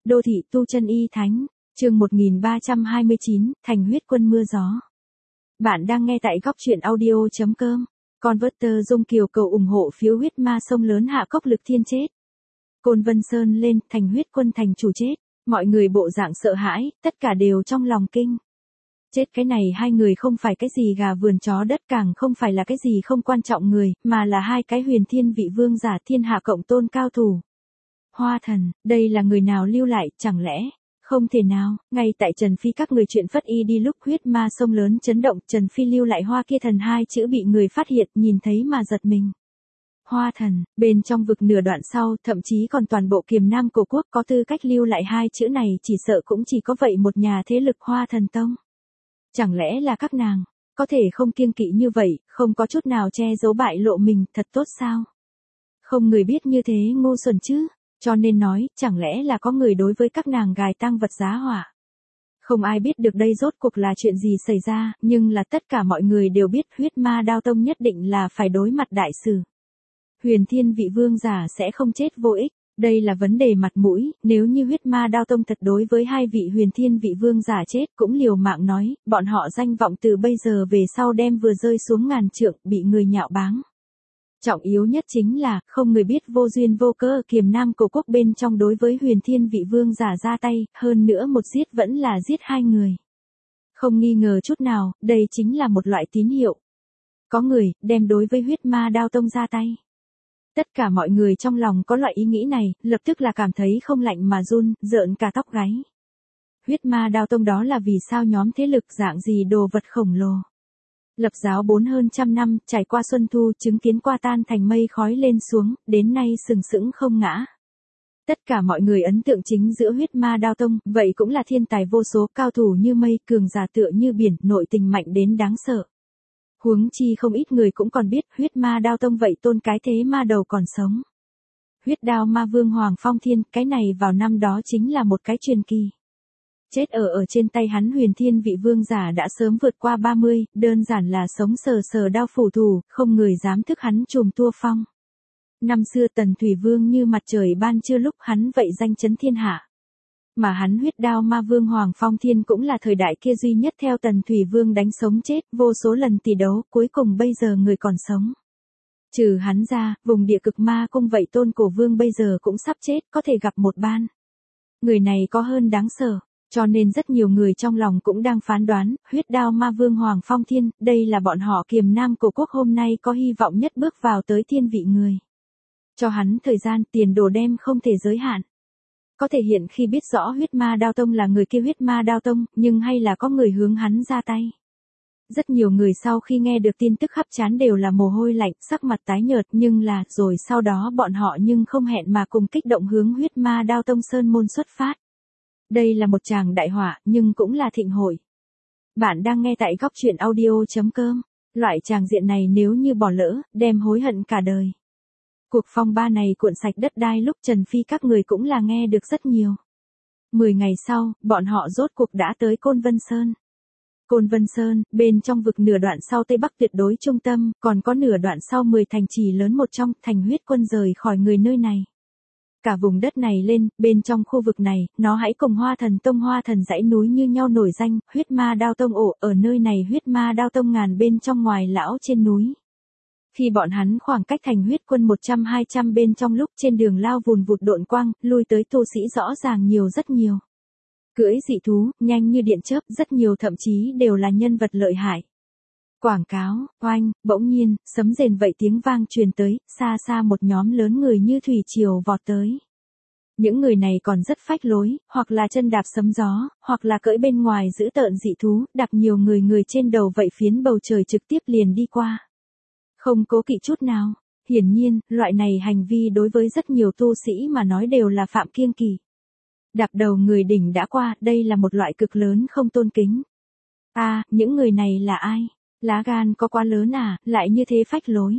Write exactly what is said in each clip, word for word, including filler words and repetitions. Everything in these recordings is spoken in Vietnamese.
Đô thị tu chân y thánh, chương một nghìn ba trăm hai mươi chín, thành huyết quân mưa gió. Bạn đang nghe tại góc truyện audio chấm com. Converter Dung Kiều cầu ủng hộ phiếu huyết ma sông lớn hạ cốc lực thiên chết. Côn Vân Sơn lên, thành huyết quân thành chủ chết. Mọi người bộ dạng sợ hãi, tất cả đều trong lòng kinh. Chết cái này hai người không phải cái gì gà vườn chó đất, càng không phải là cái gì không quan trọng người, mà là hai cái huyền thiên vị vương giả thiên hạ cộng tôn cao thủ. Hoa thần, đây là người nào lưu lại, chẳng lẽ? Không thể nào, ngay tại Trần Phi các người chuyện phất y đi lúc huyết ma sông lớn chấn động, Trần Phi lưu lại hoa kia thần hai chữ bị người phát hiện, nhìn thấy mà giật mình. Hoa thần, bên trong vực nửa đoạn sau, thậm chí còn toàn bộ Kiềm Nam Cổ Quốc có tư cách lưu lại hai chữ này, chỉ sợ cũng chỉ có vậy một nhà thế lực Hoa Thần Tông. Chẳng lẽ là các nàng, có thể không kiêng kỵ như vậy, không có chút nào che giấu bại lộ mình, thật tốt sao? Không người biết như thế ngu xuẩn chứ, cho nên nói, chẳng lẽ là có người đối với các nàng gài tang vật giá hỏa. Không ai biết được đây rốt cuộc là chuyện gì xảy ra, nhưng là tất cả mọi người đều biết huyết ma đao tông nhất định là phải đối mặt đại sự. Huyền thiên vị vương giả sẽ không chết vô ích, đây là vấn đề mặt mũi, nếu như huyết ma đao tông thật đối với hai vị huyền thiên vị vương giả chết cũng liều mạng nói, bọn họ danh vọng từ bây giờ về sau đem vừa rơi xuống ngàn trượng, bị người nhạo báng. Trọng yếu nhất chính là, không người biết vô duyên vô cớ Kiềm Nam Cổ Quốc bên trong đối với huyền thiên vị vương giả ra tay, hơn nữa một giết vẫn là giết hai người. Không nghi ngờ chút nào, đây chính là một loại tín hiệu. Có người, đem đối với huyết ma đao tông ra tay. Tất cả mọi người trong lòng có loại ý nghĩ này, lập tức là cảm thấy không lạnh mà run, rợn cả tóc gáy. Huyết ma đao tông đó là vì sao nhóm thế lực dạng gì đồ vật khổng lồ. Lập giáo bốn hơn trăm năm, trải qua xuân thu, chứng kiến qua tan thành mây khói lên xuống, đến nay sừng sững không ngã. Tất cả mọi người ấn tượng chính giữa huyết ma đao tông, vậy cũng là thiên tài vô số, cao thủ như mây, cường giả tựa như biển, nội tình mạnh đến đáng sợ. Huống chi không ít người cũng còn biết huyết ma đao tông vậy tôn cái thế ma đầu còn sống. Huyết đao ma vương Hoàng Phong Thiên, cái này vào năm đó chính là một cái truyền kỳ. Chết ở ở trên tay hắn huyền thiên vị vương giả đã sớm vượt qua ba mươi, đơn giản là sống sờ sờ đao phủ thủ, không người dám thức hắn trùm tua phong. Năm xưa Tần Thủy Vương như mặt trời ban trưa lúc hắn vậy danh chấn thiên hạ. Mà hắn huyết đao ma vương Hoàng Phong Thiên cũng là thời đại kia duy nhất theo Tần Thủy Vương đánh sống chết, vô số lần tỷ đấu, cuối cùng bây giờ người còn sống. Trừ hắn ra, vùng địa cực ma cung vậy tôn cổ vương bây giờ cũng sắp chết, có thể gặp một ban. Người này có hơn đáng sợ, cho nên rất nhiều người trong lòng cũng đang phán đoán, huyết đao ma vương Hoàng Phong Thiên, đây là bọn họ Kiềm Nam Cổ Quốc hôm nay có hy vọng nhất bước vào tới thiên vị người. Cho hắn thời gian, tiền đồ đem không thể giới hạn. Có thể hiện khi biết rõ huyết ma đao tông là người kia huyết ma đao tông, nhưng hay là có người hướng hắn ra tay. Rất nhiều người sau khi nghe được tin tức khắp trán đều là mồ hôi lạnh, sắc mặt tái nhợt, nhưng là, rồi sau đó bọn họ nhưng không hẹn mà cùng kích động hướng huyết ma đao tông sơn môn xuất phát. Đây là một tràng đại họa, nhưng cũng là thịnh hội. Bạn đang nghe tại góc truyện audio chấm com. Loại tràng diện này nếu như bỏ lỡ, đem hối hận cả đời. Cuộc phong ba này cuộn sạch đất đai lúc Trần Phi các người cũng là nghe được rất nhiều. Mười ngày sau, bọn họ rốt cuộc đã tới Côn Vân Sơn. Côn Vân Sơn, bên trong vực nửa đoạn sau Tây Bắc tuyệt đối trung tâm, còn có nửa đoạn sau mười thành trì lớn một trong, thành huyết quân rời khỏi người nơi này. Cả vùng đất này lên, bên trong khu vực này, nó hãy cùng Hoa Thần Tông Hoa Thần dãy núi như nhau nổi danh, huyết ma đao tông ổ, ở nơi này huyết ma đao tông ngàn bên trong ngoài lão trên núi. Khi bọn hắn khoảng cách thành huyết quân một trăm hai trăm bên trong lúc trên đường lao vùn vụt độn quang, lui tới tu sĩ rõ ràng nhiều rất nhiều. Cưỡi dị thú, nhanh như điện chớp, rất nhiều thậm chí đều là nhân vật lợi hại. Quảng cáo, oanh, bỗng nhiên, sấm rền vậy tiếng vang truyền tới, xa xa một nhóm lớn người như thủy triều vọt tới. Những người này còn rất phách lối, hoặc là chân đạp sấm gió, hoặc là cưỡi bên ngoài giữ tợn dị thú, đạp nhiều người người trên đầu vậy phiến bầu trời trực tiếp liền đi qua. Không cố kỵ chút nào, hiển nhiên, loại này hành vi đối với rất nhiều tu sĩ mà nói đều là phạm kiêng kỵ. Đạp đầu người đỉnh đã qua, đây là một loại cực lớn không tôn kính. À, những người này là ai? Lá gan có quá lớn à, lại như thế phách lối.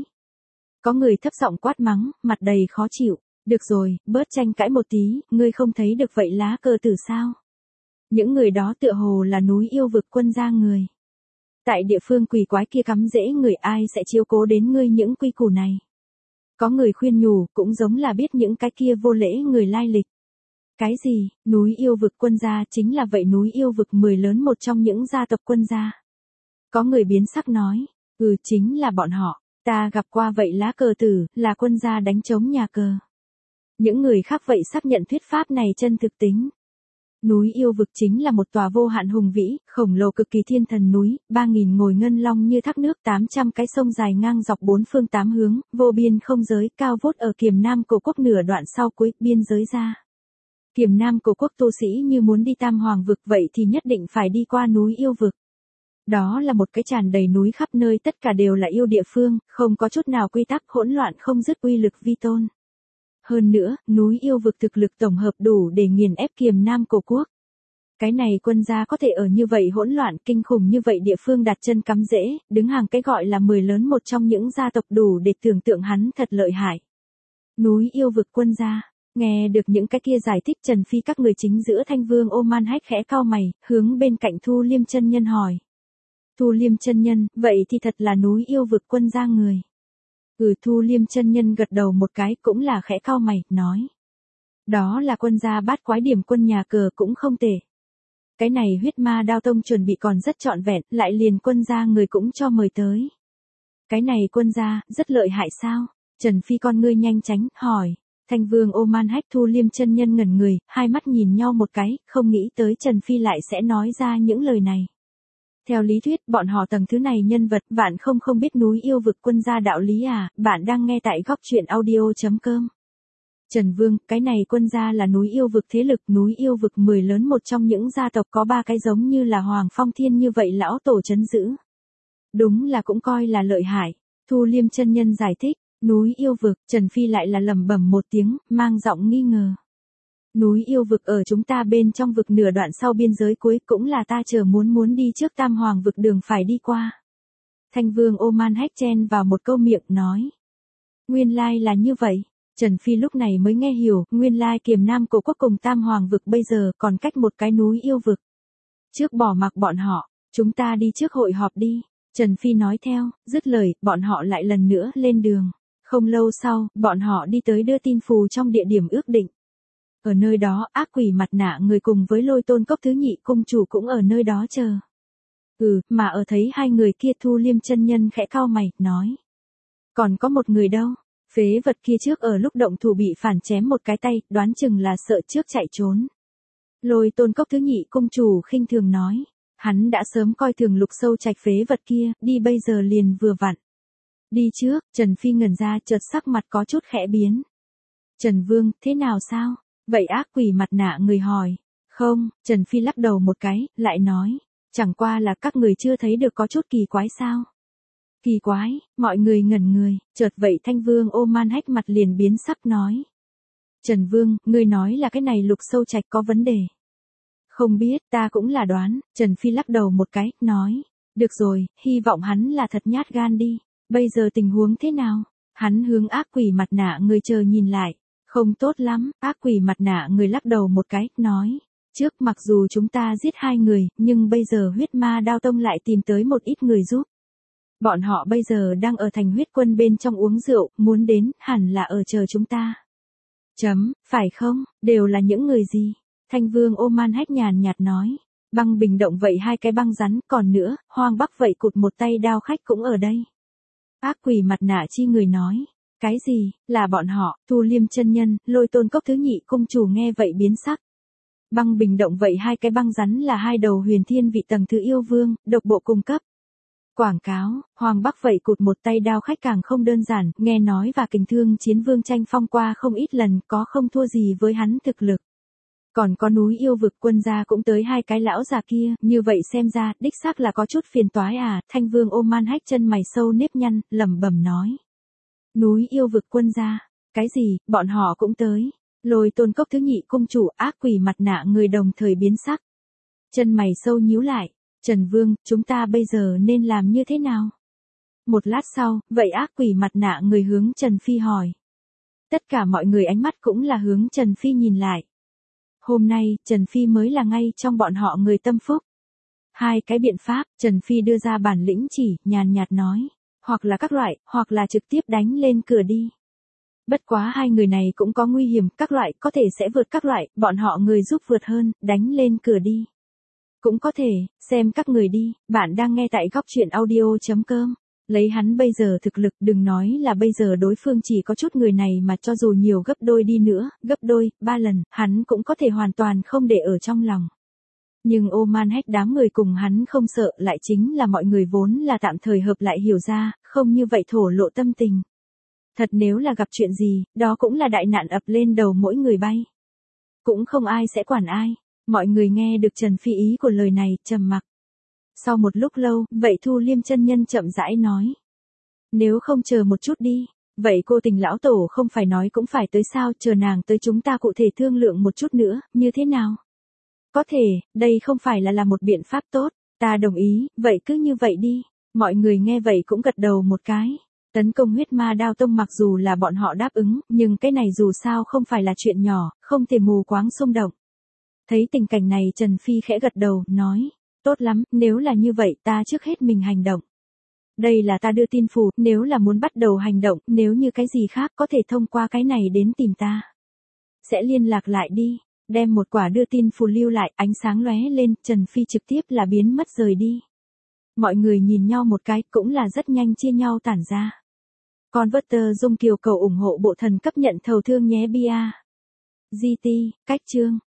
Có người thấp giọng quát mắng, mặt đầy khó chịu. Được rồi, bớt tranh cãi một tí, ngươi không thấy được vậy lá cờ tử sao? Những người đó tựa hồ là núi yêu vực quân gia người. Tại địa phương quỷ quái kia cắm rễ người ai sẽ chiếu cố đến ngươi những quy củ này. Có người khuyên nhủ, cũng giống là biết những cái kia vô lễ người lai lịch. Cái gì, núi yêu vực quân gia chính là vậy núi yêu vực mười lớn một trong những gia tộc quân gia. Có người biến sắc nói, ừ chính là bọn họ, ta gặp qua vậy lá cờ tử, là quân gia đánh trống nhà cờ. Những người khác vậy xác nhận thuyết pháp này chân thực tính. Núi yêu vực chính là một tòa vô hạn hùng vĩ, khổng lồ cực kỳ thiên thần núi, ba nghìn ngồi ngân long như thác nước, tám trăm cái sông dài ngang dọc bốn phương tám hướng, vô biên không giới, cao vút ở Kiềm Nam Cổ Quốc nửa đoạn sau cuối biên giới ra. Kiềm Nam Cổ Quốc tu sĩ như muốn đi Tam Hoàng vực vậy thì nhất định phải đi qua núi yêu vực. Đó là một cái tràn đầy núi khắp nơi, tất cả đều là yêu địa phương, không có chút nào quy tắc, hỗn loạn không dứt, uy lực vi tôn. Hơn nữa, núi yêu vực thực lực tổng hợp đủ để nghiền ép Kiềm Nam Cổ Quốc. Cái này quân gia có thể ở như vậy hỗn loạn kinh khủng như vậy địa phương đặt chân cắm rễ, đứng hàng cái gọi là mười lớn một trong những gia tộc đủ để tưởng tượng hắn thật lợi hại. Núi yêu vực quân gia, nghe được những cái kia giải thích Trần Phi các người chính giữa Thanh Vương Oman Hách khẽ cau mày, hướng bên cạnh Thu Liêm chân nhân hỏi. Thu Liêm chân nhân, vậy thì thật là núi yêu vực quân gia người. Ừ, Thu Liêm chân nhân gật đầu một cái, cũng là khẽ cau mày, nói. Đó là quân gia Bát Quái Điểm quân nhà cờ cũng không tệ. Cái này Huyết Ma Đao Tông chuẩn bị còn rất trọn vẹn, lại liền quân gia người cũng cho mời tới. Cái này quân gia, rất lợi hại sao? Trần Phi con ngươi nhanh tránh, hỏi. Thanh Vương Oman Hách Thu Liêm chân nhân ngẩn người, hai mắt nhìn nhau một cái, không nghĩ tới Trần Phi lại sẽ nói ra những lời này. Theo lý thuyết, bọn họ tầng thứ này nhân vật, bạn không không biết núi yêu vực quân gia đạo lý à, bạn đang nghe tại góc truyện audio chấm com. Trần Vương, cái này quân gia là núi yêu vực thế lực, núi yêu vực mười lớn một trong những gia tộc có ba cái giống như là Hoàng Phong Thiên như vậy lão tổ trấn giữ. Đúng là cũng coi là lợi hại. Thu Liêm chân nhân giải thích, núi yêu vực, Trần Phi lại là lẩm bẩm một tiếng, mang giọng nghi ngờ. Núi yêu vực ở chúng ta bên trong vực nửa đoạn sau biên giới cuối, cũng là ta chờ muốn muốn đi trước Tam Hoàng vực đường phải đi qua. Thanh Vương Oman Hách chen vào một câu miệng nói. Nguyên lai là như vậy. Trần Phi lúc này mới nghe hiểu, nguyên lai Kiềm Nam Cổ Quốc cùng Tam Hoàng vực bây giờ còn cách một cái núi yêu vực. Trước bỏ mặc bọn họ, chúng ta đi trước hội họp đi. Trần Phi nói theo, dứt lời, bọn họ lại lần nữa lên đường. Không lâu sau, bọn họ đi tới đưa tin phù trong địa điểm ước định. Ở nơi đó, ác quỷ mặt nạ người cùng với Lôi Tôn Cốc thứ nhị cung chủ cũng ở nơi đó chờ. Ừ, mà ở thấy hai người kia Thu Liêm chân nhân khẽ cau mày, nói. Còn có một người đâu? Phế vật kia trước ở lúc động thủ bị phản chém một cái tay, đoán chừng là sợ trước chạy trốn. Lôi Tôn Cốc thứ nhị cung chủ khinh thường nói. Hắn đã sớm coi thường Lục Sâu Trạch phế vật kia, đi bây giờ liền vừa vặn. Đi trước, Trần Phi ngẩn ra, chợt sắc mặt có chút khẽ biến. Trần Vương, thế nào sao? Vậy ác quỷ mặt nạ người hỏi. Không, Trần Phi lắc đầu một cái, lại nói. Chẳng qua là các người chưa thấy được có chút kỳ quái sao? Kỳ quái, mọi người ngẩn người, chợt vậy Thanh Vương Oman Hách mặt liền biến sắc nói. Trần Vương, ngươi nói là cái này Lục Sâu Trạch có vấn đề. Không biết, ta cũng là đoán, Trần Phi lắc đầu một cái, nói. Được rồi, hy vọng hắn là thật nhát gan đi. Bây giờ tình huống thế nào? Hắn hướng ác quỷ mặt nạ người chờ nhìn lại. Không tốt lắm, ác quỷ mặt nạ người lắc đầu một cái, nói. Trước mặc dù chúng ta giết hai người, nhưng bây giờ Huyết Ma Đao Tông lại tìm tới một ít người giúp. Bọn họ bây giờ đang ở thành huyết quân bên trong uống rượu, muốn đến, hẳn là ở chờ chúng ta. Chấm, phải không, đều là những người gì? Thanh Vương Oman Hách nhàn nhạt nói. Băng Bình Động vậy hai cái băng rắn, còn nữa, Hoang Bắc vậy cụt một tay đao khách cũng ở đây. Ác quỷ mặt nạ chi người nói. Cái gì, là bọn họ, Thu Liêm chân nhân, Lôi Tôn Cốc thứ nhị cung chủ nghe vậy biến sắc. Băng Bình Động vậy hai cái băng rắn là hai đầu huyền thiên vị tầng thứ yêu vương, độc bộ cung cấp. Quảng cáo, Hoàng Bắc vậy cụt một tay đao khách càng không đơn giản, nghe nói và Kình Thương Chiến Vương tranh phong qua không ít lần, có không thua gì với hắn thực lực. Còn có núi yêu vực quân gia cũng tới hai cái lão già kia, như vậy xem ra, đích xác là có chút phiền toái à, Thanh Vương Oman Hách chân mày sâu nếp nhăn, lẩm bẩm nói. Núi yêu vực quân gia, cái gì, bọn họ cũng tới. Lôi Tôn Cốc thứ nhị cung chủ ác quỷ mặt nạ người đồng thời biến sắc. Chân mày sâu nhíu lại, Trần Vương, chúng ta bây giờ nên làm như thế nào? Một lát sau, vậy ác quỷ mặt nạ người hướng Trần Phi hỏi. Tất cả mọi người ánh mắt cũng là hướng Trần Phi nhìn lại. Hôm nay, Trần Phi mới là ngay trong bọn họ người tâm phúc. Hai cái biện pháp, Trần Phi đưa ra bản lĩnh chỉ, nhàn nhạt nói. Hoặc là các loại, hoặc là trực tiếp đánh lên cửa đi. Bất quá hai người này cũng có nguy hiểm, các loại, có thể sẽ vượt các loại, bọn họ người giúp vượt hơn, đánh lên cửa đi. Cũng có thể, xem các người đi, bạn đang nghe tại góc chuyện audio.com. Lấy hắn bây giờ thực lực, đừng nói là bây giờ đối phương chỉ có chút người này mà cho dù nhiều gấp đôi đi nữa, gấp đôi, ba lần, hắn cũng có thể hoàn toàn không để ở trong lòng. Nhưng Oman Heck đám người cùng hắn không sợ, lại chính là mọi người vốn là tạm thời hợp lại hiểu ra, không như vậy thổ lộ tâm tình. Thật nếu là gặp chuyện gì, đó cũng là đại nạn ập lên đầu mỗi người bay. Cũng không ai sẽ quản ai. Mọi người nghe được Trần Phi ý của lời này, trầm mặc. Sau một lúc lâu, vậy Thu Liêm chân nhân chậm rãi nói. Nếu không chờ một chút đi, vậy cô Tình lão tổ không phải nói cũng phải tới sao, chờ nàng tới chúng ta cụ thể thương lượng một chút nữa, như thế nào? Có thể, đây không phải là là một biện pháp tốt, ta đồng ý, vậy cứ như vậy đi. Mọi người nghe vậy cũng gật đầu một cái. Tấn công huyết ma đao tông mặc dù là bọn họ đáp ứng, nhưng cái này dù sao không phải là chuyện nhỏ, không thể mù quáng xung động. Thấy tình cảnh này Trần Phi khẽ gật đầu, nói, tốt lắm, nếu là như vậy ta trước hết mình hành động. Đây là ta đưa tin phù, nếu là muốn bắt đầu hành động, nếu như cái gì khác có thể thông qua cái này đến tìm ta. Sẽ liên lạc lại đi, đem một quả đưa tin phù lưu lại, ánh sáng lóe lên, Trần Phi trực tiếp là biến mất rời đi. Mọi người nhìn nhau một cái, cũng là rất nhanh chia nhau tản ra. Converter Dung Kiều cầu ủng hộ bộ thần cấp nhận thầu thương nhé bia. giê tê, cách chương.